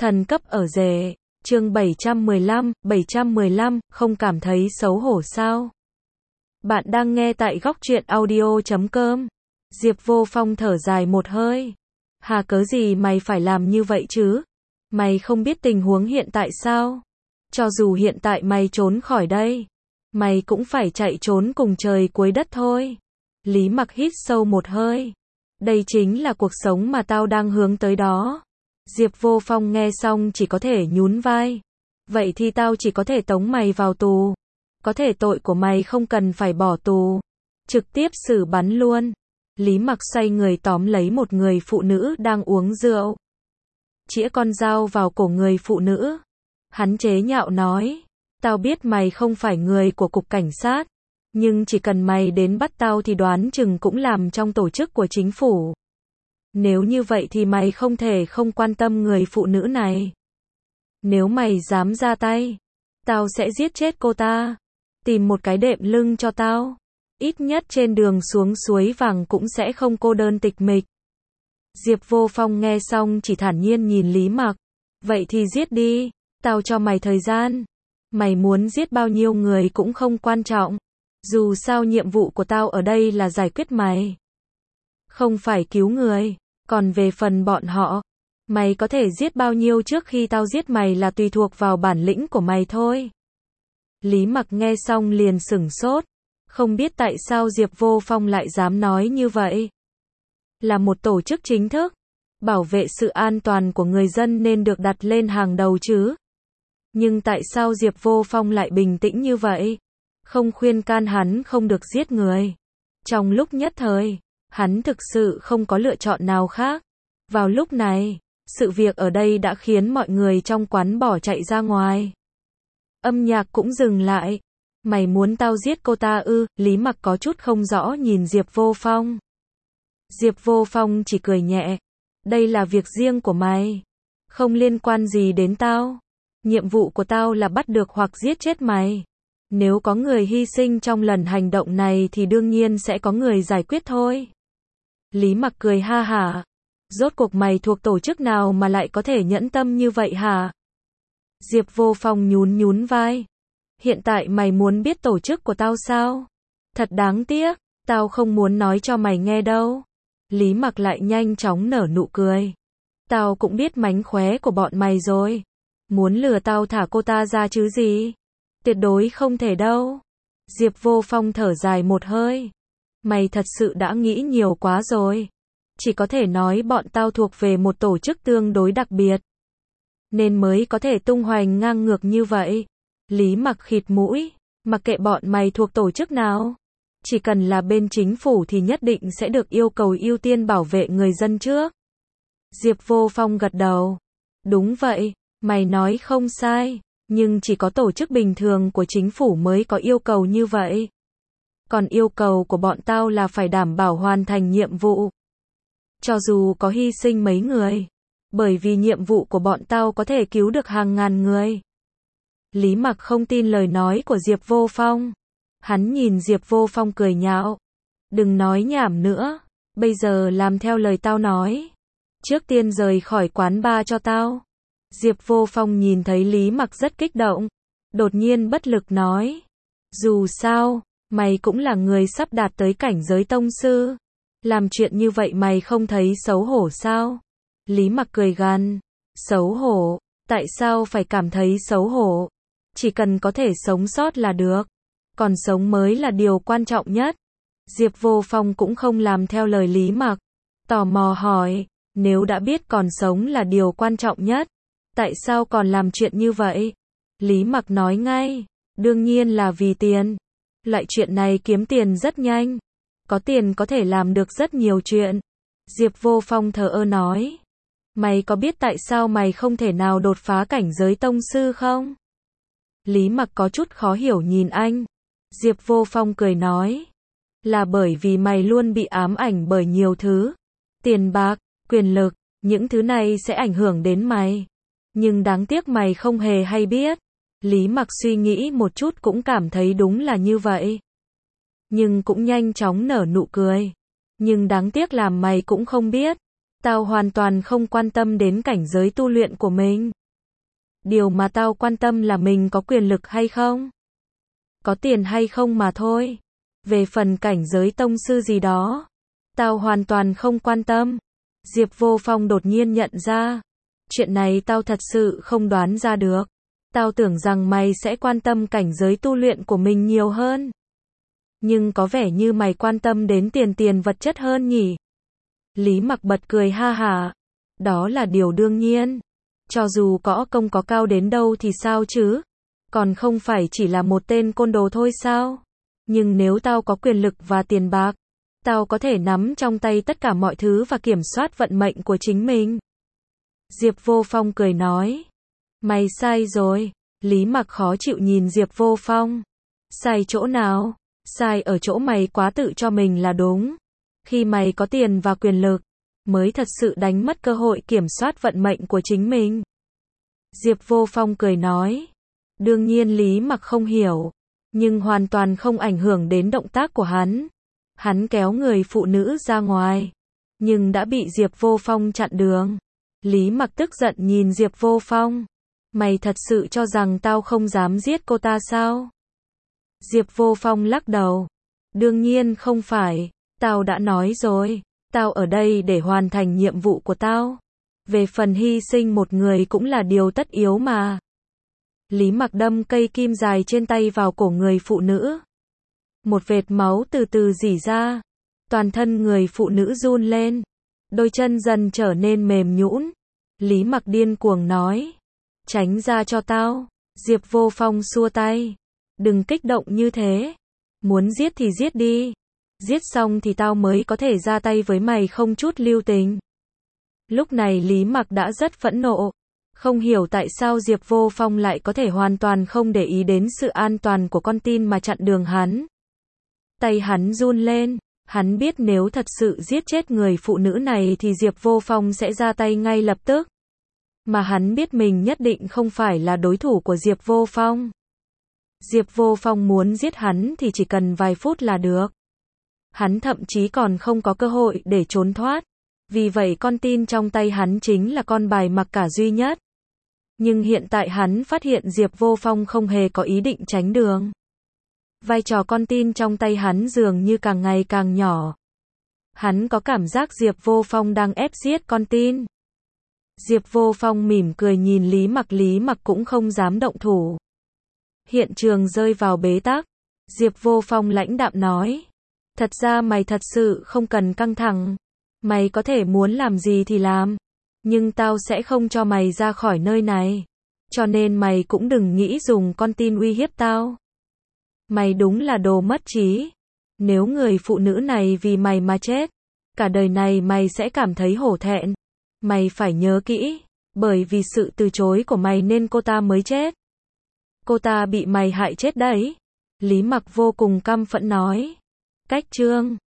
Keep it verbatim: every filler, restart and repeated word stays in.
Thần cấp ở rể, chương bảy trăm mười lăm, bảy trăm mười lăm, không cảm thấy xấu hổ sao? Bạn đang nghe tại góc truyện audio chấm com. Diệp Vô Phong thở dài một hơi. Hà cớ gì mày phải làm như vậy chứ? Mày không biết tình huống hiện tại sao? Cho dù hiện tại mày trốn khỏi đây, mày cũng phải chạy trốn cùng trời cuối đất thôi. Lý Mặc hít sâu một hơi. Đây chính là cuộc sống mà tao đang hướng tới đó. Diệp Vô Phong nghe xong chỉ có thể nhún vai. Vậy thì tao chỉ có thể tống mày vào tù. Có thể tội của mày không cần phải bỏ tù. Trực tiếp xử bắn luôn. Lý Mặc xoay người tóm lấy một người phụ nữ đang uống rượu. Chĩa con dao vào cổ người phụ nữ. Hắn chế nhạo nói. Tao biết mày không phải người của cục cảnh sát. Nhưng chỉ cần mày đến bắt tao thì đoán chừng cũng làm trong tổ chức của chính phủ. Nếu như vậy thì mày không thể không quan tâm người phụ nữ này. Nếu mày dám ra tay, tao sẽ giết chết cô ta. Tìm một cái đệm lưng cho tao. Ít nhất trên đường xuống suối vàng cũng sẽ không cô đơn tịch mịch. Diệp Vô Phong nghe xong chỉ thản nhiên nhìn Lý Mặc. Vậy thì giết đi, tao cho mày thời gian. Mày muốn giết bao nhiêu người cũng không quan trọng. Dù sao nhiệm vụ của tao ở đây là giải quyết mày. Không phải cứu người. Còn về phần bọn họ, mày có thể giết bao nhiêu trước khi tao giết mày là tùy thuộc vào bản lĩnh của mày thôi. Lý Mặc nghe xong liền sửng sốt. Không biết tại sao Diệp Vô Phong lại dám nói như vậy. Là một tổ chức chính thức, bảo vệ sự an toàn của người dân nên được đặt lên hàng đầu chứ. Nhưng tại sao Diệp Vô Phong lại bình tĩnh như vậy? Không khuyên can hắn không được giết người. Trong lúc nhất thời, hắn thực sự không có lựa chọn nào khác. Vào lúc này, sự việc ở đây đã khiến mọi người trong quán bỏ chạy ra ngoài. Âm nhạc cũng dừng lại. Mày muốn tao giết cô ta ư? Lý Mặc có chút không rõ nhìn Diệp Vô Phong. Diệp Vô Phong chỉ cười nhẹ. Đây là việc riêng của mày. Không liên quan gì đến tao. Nhiệm vụ của tao là bắt được hoặc giết chết mày. Nếu có người hy sinh trong lần hành động này thì đương nhiên sẽ có người giải quyết thôi. Lý Mặc cười ha hả. Rốt cuộc mày thuộc tổ chức nào mà lại có thể nhẫn tâm như vậy hả? Diệp Vô Phong nhún nhún vai. Hiện tại mày muốn biết tổ chức của tao sao? Thật đáng tiếc, tao không muốn nói cho mày nghe đâu. Lý Mặc lại nhanh chóng nở nụ cười. Tao cũng biết mánh khóe của bọn mày rồi. Muốn lừa tao thả cô ta ra chứ gì? Tuyệt đối không thể đâu. Diệp Vô Phong thở dài một hơi. Mày thật sự đã nghĩ nhiều quá rồi. Chỉ có thể nói bọn tao thuộc về một tổ chức tương đối đặc biệt. Nên mới có thể tung hoành ngang ngược như vậy. Lý Mặc khịt mũi. Mặc kệ bọn mày thuộc tổ chức nào. Chỉ cần là bên chính phủ thì nhất định sẽ được yêu cầu ưu tiên bảo vệ người dân trước. Diệp Vô Phong gật đầu. Đúng vậy, mày nói không sai. Nhưng chỉ có tổ chức bình thường của chính phủ mới có yêu cầu như vậy. Còn yêu cầu của bọn tao là phải đảm bảo hoàn thành nhiệm vụ. Cho dù có hy sinh mấy người. Bởi vì nhiệm vụ của bọn tao có thể cứu được hàng ngàn người. Lý Mặc không tin lời nói của Diệp Vô Phong. Hắn nhìn Diệp Vô Phong cười nhạo. Đừng nói nhảm nữa. Bây giờ làm theo lời tao nói. Trước tiên rời khỏi quán bar cho tao. Diệp Vô Phong nhìn thấy Lý Mặc rất kích động. Đột nhiên bất lực nói. Dù sao, mày cũng là người sắp đạt tới cảnh giới tông sư. Làm chuyện như vậy mày không thấy xấu hổ sao? Lý Mặc cười gằn. Xấu hổ? Tại sao phải cảm thấy xấu hổ? Chỉ cần có thể sống sót là được. Còn sống mới là điều quan trọng nhất. Diệp Vô Phong cũng không làm theo lời Lý Mặc. Tò mò hỏi. Nếu đã biết còn sống là điều quan trọng nhất. Tại sao còn làm chuyện như vậy? Lý Mặc nói ngay. Đương nhiên là vì tiền. Loại chuyện này kiếm tiền rất nhanh. Có tiền có thể làm được rất nhiều chuyện. Diệp Vô Phong thờ ơ nói. Mày có biết tại sao mày không thể nào đột phá cảnh giới tông sư không? Lý Mặc có chút khó hiểu nhìn anh. Diệp Vô Phong cười nói. Là bởi vì mày luôn bị ám ảnh bởi nhiều thứ. Tiền bạc, quyền lực, những thứ này sẽ ảnh hưởng đến mày. Nhưng đáng tiếc mày không hề hay biết. Lý Mặc suy nghĩ một chút cũng cảm thấy đúng là như vậy. Nhưng cũng nhanh chóng nở nụ cười. Nhưng đáng tiếc làm mày cũng không biết. Tao hoàn toàn không quan tâm đến cảnh giới tu luyện của mình. Điều mà tao quan tâm là mình có quyền lực hay không, có tiền hay không mà thôi. Về phần cảnh giới tông sư gì đó, tao hoàn toàn không quan tâm. Diệp Vô Phong đột nhiên nhận ra, chuyện này tao thật sự không đoán ra được. Tao tưởng rằng mày sẽ quan tâm cảnh giới tu luyện của mình nhiều hơn. Nhưng có vẻ như mày quan tâm đến tiền tiền vật chất hơn nhỉ? Lý Mặc bật cười ha hả. Đó là điều đương nhiên. Cho dù có công có cao đến đâu thì sao chứ? Còn không phải chỉ là một tên côn đồ thôi sao? Nhưng nếu tao có quyền lực và tiền bạc, tao có thể nắm trong tay tất cả mọi thứ và kiểm soát vận mệnh của chính mình. Diệp Vô Phong cười nói. Mày sai rồi. Lý Mặc khó chịu nhìn Diệp Vô Phong. Sai chỗ nào? Sai ở chỗ mày quá tự cho mình là đúng. Khi mày có tiền và quyền lực, mới thật sự đánh mất cơ hội kiểm soát vận mệnh của chính mình. Diệp Vô Phong cười nói. Đương nhiên Lý Mặc không hiểu, nhưng hoàn toàn không ảnh hưởng đến động tác của hắn. Hắn kéo người phụ nữ ra ngoài, nhưng đã bị Diệp Vô Phong chặn đường. Lý Mặc tức giận nhìn Diệp Vô Phong. Mày thật sự cho rằng tao không dám giết cô ta sao? Diệp Vô Phong lắc đầu. Đương nhiên không phải, tao đã nói rồi, tao ở đây để hoàn thành nhiệm vụ của tao. Về phần hy sinh một người cũng là điều tất yếu mà. Lý Mặc đâm cây kim dài trên tay vào cổ người phụ nữ. Một vệt máu từ từ rỉ ra. Toàn thân người phụ nữ run lên. Đôi chân dần trở nên mềm nhũn. Lý Mặc điên cuồng nói. Tránh ra cho tao. Diệp Vô Phong xua tay. Đừng kích động như thế. Muốn giết thì giết đi. Giết xong thì tao mới có thể ra tay với mày không chút lưu tình. Lúc này Lý Mặc đã rất phẫn nộ. Không hiểu tại sao Diệp Vô Phong lại có thể hoàn toàn không để ý đến sự an toàn của con tin mà chặn đường hắn. Tay hắn run lên. Hắn biết nếu thật sự giết chết người phụ nữ này thì Diệp Vô Phong sẽ ra tay ngay lập tức. Mà hắn biết mình nhất định không phải là đối thủ của Diệp Vô Phong. Diệp Vô Phong muốn giết hắn thì chỉ cần vài phút là được. Hắn thậm chí còn không có cơ hội để trốn thoát. Vì vậy con tin trong tay hắn chính là con bài mặc cả duy nhất. Nhưng hiện tại hắn phát hiện Diệp Vô Phong không hề có ý định tránh đường. Vai trò con tin trong tay hắn dường như càng ngày càng nhỏ. Hắn có cảm giác Diệp Vô Phong đang ép giết con tin. Diệp Vô Phong mỉm cười nhìn Lý Mặc. Lý Mặc cũng không dám động thủ. Hiện trường rơi vào bế tắc. Diệp Vô Phong lãnh đạm nói. Thật ra mày thật sự không cần căng thẳng. Mày có thể muốn làm gì thì làm. Nhưng tao sẽ không cho mày ra khỏi nơi này. Cho nên mày cũng đừng nghĩ dùng con tin uy hiếp tao. Mày đúng là đồ mất trí. Nếu người phụ nữ này vì mày mà chết, cả đời này mày sẽ cảm thấy hổ thẹn. Mày phải nhớ kỹ, bởi vì sự từ chối của mày nên cô ta mới chết. Cô ta bị mày hại chết đấy. Lý Mặc vô cùng căm phẫn nói. Cách chương